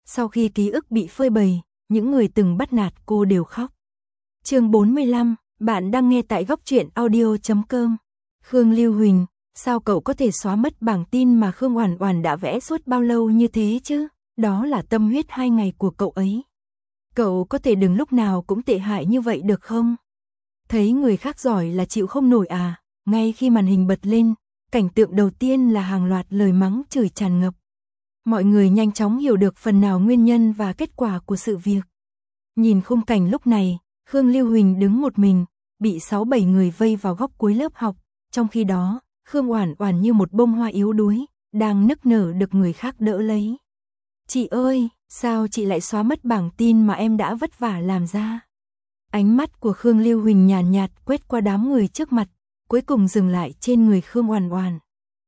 Sau khi ký ức bị phơi bày, những người từng bắt nạt cô đều khóc. Chương 45, bạn đang nghe tại góc truyện audio.com. Khương Lưu Huỳnh, sao cậu có thể xóa mất bảng tin mà Khương Oản Oản đã vẽ suốt bao lâu như thế chứ? Đó là tâm huyết 2 ngày của cậu ấy. Cậu có thể đừng lúc nào cũng tệ hại như vậy được không? Thấy người khác giỏi là chịu không nổi à? Ngay khi màn hình bật lên, cảnh tượng đầu tiên là hàng loạt lời mắng chửi tràn ngập. Mọi người nhanh chóng hiểu được phần nào nguyên nhân và kết quả của sự việc. Nhìn khung cảnh lúc này, Khương Lưu Huỳnh đứng một mình, bị 6-7 người vây vào góc cuối lớp học, trong khi đó, Khương Oản Oản như một bông hoa yếu đuối, đang nức nở được người khác đỡ lấy. "Chị ơi, sao chị lại xóa mất bảng tin mà em đã vất vả làm ra?" Ánh mắt của Khương Lưu Huỳnh nhàn nhạt quét qua đám người trước mặt, cuối cùng dừng lại trên người Khương Oản Oản.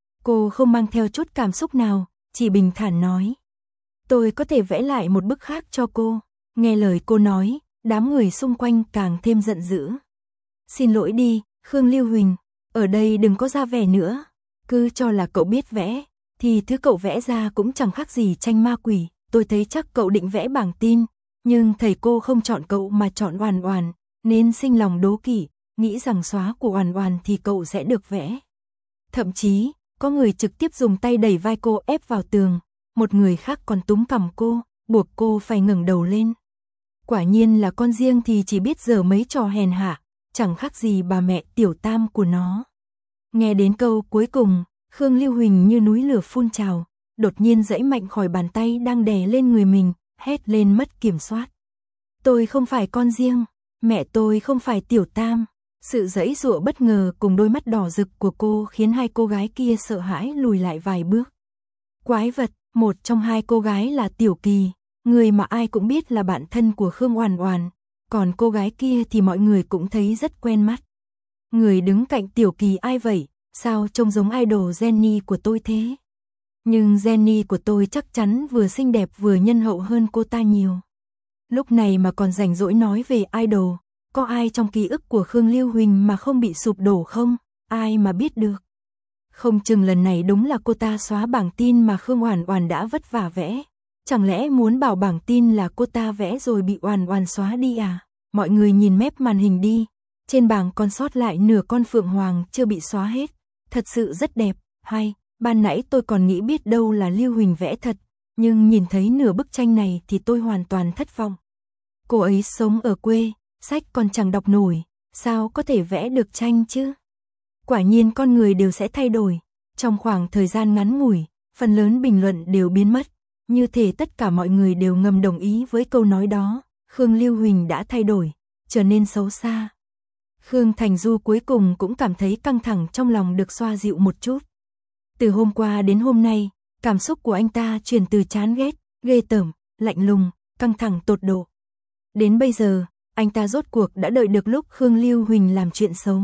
Cô không mang theo chút cảm xúc nào, chỉ bình thản nói: "Tôi có thể vẽ lại một bức khác cho cô." Nghe lời cô nói, đám người xung quanh càng thêm giận dữ. "Xin lỗi đi, Khương Lưu Huỳnh, ở đây đừng có ra vẻ nữa. Cứ cho là cậu biết vẽ, thì thứ cậu vẽ ra cũng chẳng khác gì tranh ma quỷ. Tôi thấy chắc cậu định vẽ bảng tin, nhưng thầy cô không chọn cậu mà chọn Oản Oản, nên sinh lòng đố kỵ, nghĩ rằng xóa của Oản Oản thì cậu sẽ được vẽ." Thậm chí, có người trực tiếp dùng tay đẩy vai cô ép vào tường, một người khác còn túm cằm cô, buộc cô phải ngẩng đầu lên. Quả nhiên là con riêng thì chỉ biết giở mấy trò hèn hạ, chẳng khác gì bà mẹ tiểu tam của nó. Nghe đến câu cuối cùng, Khương Lưu Huỳnh như núi lửa phun trào, đột nhiên giãy mạnh khỏi bàn tay đang đè lên người mình, hét lên mất kiểm soát. "Tôi không phải con riêng, mẹ tôi không phải tiểu tam." Sự giãy giụa bất ngờ cùng đôi mắt đỏ rực của cô khiến hai cô gái kia sợ hãi lùi lại vài bước. Quái vật, một trong hai cô gái là Tiểu Kỳ, người mà ai cũng biết là bạn thân của Khương Oản Oản, còn cô gái kia thì mọi người cũng thấy rất quen mắt. Người đứng cạnh Tiểu Kỳ ai vậy? Sao trông giống idol Jennie của tôi thế? Nhưng Jennie của tôi chắc chắn vừa xinh đẹp vừa nhân hậu hơn cô ta nhiều. Lúc này mà còn rảnh rỗi nói về idol, có ai trong ký ức của Khương Lưu Huỳnh mà không bị sụp đổ không? Ai mà biết được. Không chừng lần này đúng là cô ta xóa bảng tin mà Khương Oản Oản đã vất vả vẽ. Chẳng lẽ muốn bảo bảng tin là cô ta vẽ rồi bị Oản Oản xóa đi à? Mọi người nhìn mép màn hình đi. Trên bảng còn sót lại nửa con phượng hoàng chưa bị xóa hết. Thật sự rất đẹp, hay. Ban nãy tôi còn nghĩ biết đâu là Lưu Huỳnh vẽ thật, nhưng nhìn thấy nửa bức tranh này thì tôi hoàn toàn thất vọng. Cô ấy sống ở quê, sách còn chẳng đọc nổi, sao có thể vẽ được tranh chứ? Quả nhiên con người đều sẽ thay đổi. Trong khoảng thời gian ngắn ngủi, phần lớn bình luận đều biến mất. Như thể tất cả mọi người đều ngầm đồng ý với câu nói đó. Khương Lưu Huỳnh đã thay đổi, trở nên xấu xa. Khương Thành Du cuối cùng cũng cảm thấy căng thẳng trong lòng được xoa dịu một chút. Từ hôm qua đến hôm nay, cảm xúc của anh ta chuyển từ chán ghét, ghê tởm, lạnh lùng, căng thẳng tột độ. Đến bây giờ, anh ta rốt cuộc đã đợi được lúc Khương Lưu Huỳnh làm chuyện xấu.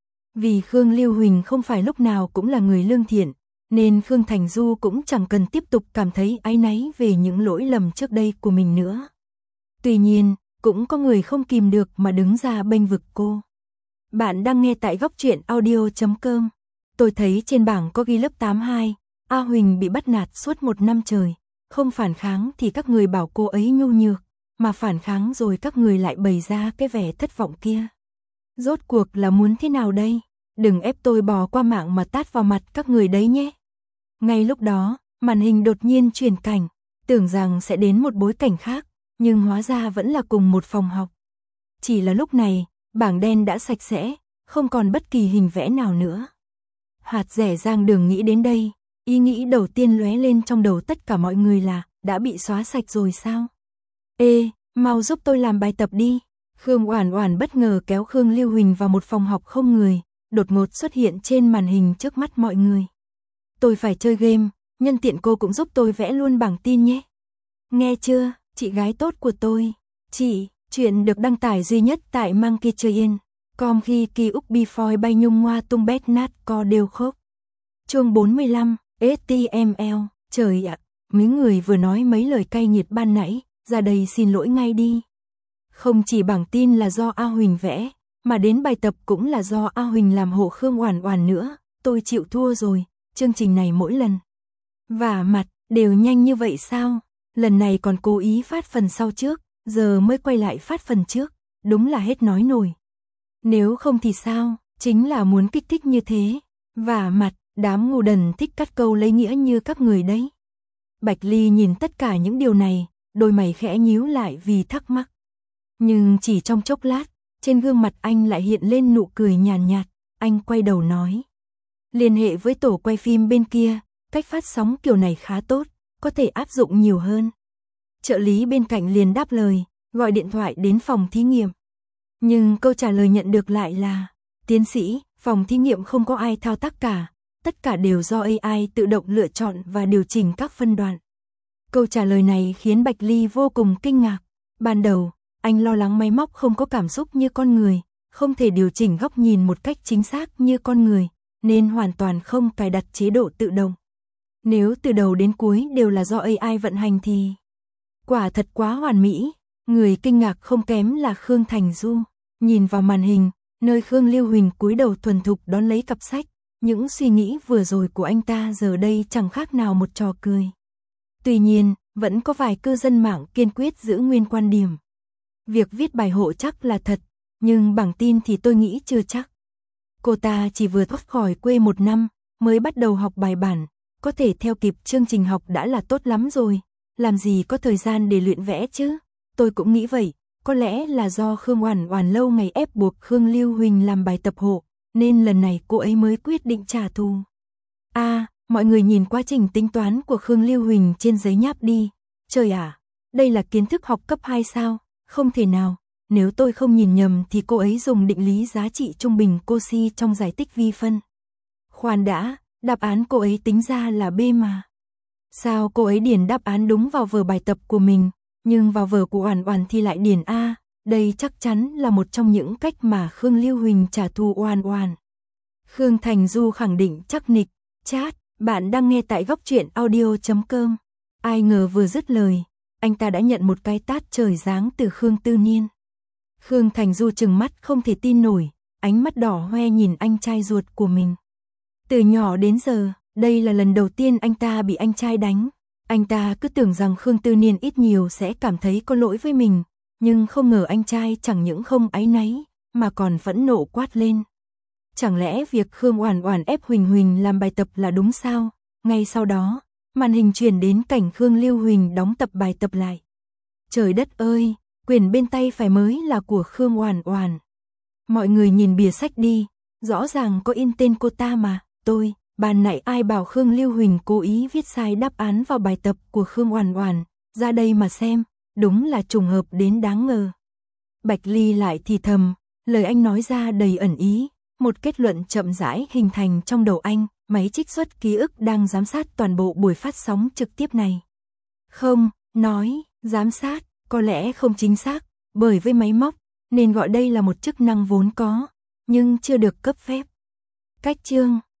Vì Khương Lưu Huỳnh không phải lúc nào cũng là người lương thiện, nên Khương Thành Du cũng chẳng cần tiếp tục cảm thấy áy náy về những lỗi lầm trước đây của mình nữa. Tuy nhiên, cũng có người không kìm được mà đứng ra bênh vực cô. Bạn đang nghe tại góc truyện audio.com. Tôi thấy trên bảng có ghi lớp 82, A Huỳnh bị bắt nạt suốt 1 năm trời. Không phản kháng thì các người bảo cô ấy nhu nhược, mà phản kháng rồi các người lại bày ra cái vẻ thất vọng kia. Rốt cuộc là muốn thế nào đây? Đừng ép tôi bò qua mạng mà tát vào mặt các người đấy nhé. Ngay lúc đó, màn hình đột nhiên chuyển cảnh, tưởng rằng sẽ đến một bối cảnh khác, nhưng hóa ra vẫn là cùng một phòng học. Chỉ là lúc này, bảng đen đã sạch sẽ, không còn bất kỳ hình vẽ nào nữa. Hạt rẻ Giang Đường nghĩ đến đây, ý nghĩ đầu tiên lóe lên trong đầu tất cả mọi người là đã bị xóa sạch rồi sao? Ê, mau giúp tôi làm bài tập đi. Khương Oản Oản bất ngờ kéo Khương Lưu Huỳnh vào một phòng học không người, đột ngột xuất hiện trên màn hình trước mắt mọi người. Tôi phải chơi game, nhân tiện cô cũng giúp tôi vẽ luôn bảng tin nhé. Nghe chưa, chị gái tốt của tôi. Chị, chuyện được đăng tải duy nhất tại Monkeytrain.com khi kỳ úc before bay nhung ngoa tung bét nát co đều khốc. Chương 45, HTML, trời ạ, mấy người vừa nói mấy lời cay nghiệt ban nãy, ra đây xin lỗi ngay đi. Không chỉ bảng tin là do A Huỳnh vẽ, mà đến bài tập cũng là do A Huỳnh làm hộ Khương Oản Oản nữa, tôi chịu thua rồi, chương trình này mỗi lần vả mặt đều nhanh như vậy sao? Lần này còn cố ý phát phần sau trước, giờ mới quay lại phát phần trước, đúng là hết nói nổi. Nếu không thì sao, chính là muốn kích thích như thế. Vả mặt, đám ngu đần thích cắt câu lấy nghĩa như các người đấy. Bạch Ly nhìn tất cả những điều này, đôi mày khẽ nhíu lại vì thắc mắc. Nhưng chỉ trong chốc lát, trên gương mặt anh lại hiện lên nụ cười nhàn nhạt, anh quay đầu nói. Liên hệ với tổ quay phim bên kia, cách phát sóng kiểu này khá tốt, có thể áp dụng nhiều hơn. Trợ lý bên cạnh liền đáp lời, gọi điện thoại đến phòng thí nghiệm. Nhưng câu trả lời nhận được lại là, tiến sĩ, phòng thí nghiệm không có ai thao tác cả, tất cả đều do AI tự động lựa chọn và điều chỉnh các phân đoạn. Câu trả lời này khiến Bạch Ly vô cùng kinh ngạc. Ban đầu, anh lo lắng máy móc không có cảm xúc như con người, không thể điều chỉnh góc nhìn một cách chính xác như con người, nên hoàn toàn không cài đặt chế độ tự động. Nếu từ đầu đến cuối đều là do AI vận hành thì quả thật quá hoàn mỹ. Người kinh ngạc không kém là Khương Thành Du. Nhìn vào màn hình, nơi Khương Lưu Huỳnh cúi đầu thuần thục đón lấy cặp sách, những suy nghĩ vừa rồi của anh ta giờ đây chẳng khác nào một trò cười. Tuy nhiên, vẫn có vài cư dân mạng kiên quyết giữ nguyên quan điểm. Việc viết bài hộ chắc là thật, nhưng bảng tin thì tôi nghĩ chưa chắc. Cô ta chỉ vừa thoát khỏi quê 1 năm, mới bắt đầu học bài bản, có thể theo kịp chương trình học đã là tốt lắm rồi, làm gì có thời gian để luyện vẽ chứ. Tôi cũng nghĩ vậy, có lẽ là do Khương Oản Oản lâu ngày ép buộc Khương Lưu Huỳnh làm bài tập hộ, nên lần này cô ấy mới quyết định trả thù. Mọi người nhìn quá trình tính toán của Khương Lưu Huỳnh trên giấy nháp đi. Trời ạ, đây là kiến thức học cấp 2 sao? Không thể nào, nếu tôi không nhìn nhầm thì cô ấy dùng định lý giá trị trung bình Cauchy trong giải tích vi phân. Khoan đã, đáp án cô ấy tính ra là B mà. Sao cô ấy điền đáp án đúng vào vở bài tập của mình, nhưng vào vở của Oản Oản thì lại điền A? Đây chắc chắn là một trong những cách mà Khương Lưu Huỳnh trả thù Oản Oản. Khương Thành Du khẳng định chắc nịch. Chat, bạn đang nghe tại goctruyện.audio.com. Ai ngờ vừa dứt lời, anh ta đã nhận một cái tát trời giáng từ Khương Tư Niên. Khương Thành Du trừng mắt không thể tin nổi, ánh mắt đỏ hoe nhìn anh trai ruột của mình. Từ nhỏ đến giờ, đây là lần đầu tiên anh ta bị anh trai đánh. Anh ta cứ tưởng rằng Khương Tư Niên ít nhiều sẽ cảm thấy có lỗi với mình, nhưng không ngờ anh trai chẳng những không áy náy, mà còn phẫn nộ quát lên. Chẳng lẽ việc Khương Oản Oản ép Huỳnh Huỳnh làm bài tập là đúng sao? Ngay sau đó, màn hình chuyển đến cảnh Khương Lưu Huỳnh đóng tập bài tập lại. Trời đất ơi, quyển bên tay phải mới là của Khương Oản Oản. Mọi người nhìn bìa sách đi, rõ ràng có in tên cô ta mà. Ban nãy ai bảo Khương Lưu Huỳnh cố ý viết sai đáp án vào bài tập của Khương Oản Oản, ra đây mà xem, đúng là trùng hợp đến đáng ngờ. Bạch Ly lại thì thầm, lời anh nói ra đầy ẩn ý. Một kết luận chậm rãi hình thành trong đầu anh, máy trích xuất ký ức đang giám sát toàn bộ buổi phát sóng trực tiếp này. Không, nói, giám sát, có lẽ không chính xác, bởi với máy móc, nên gọi đây là một chức năng vốn có, nhưng chưa được cấp phép. Cách chương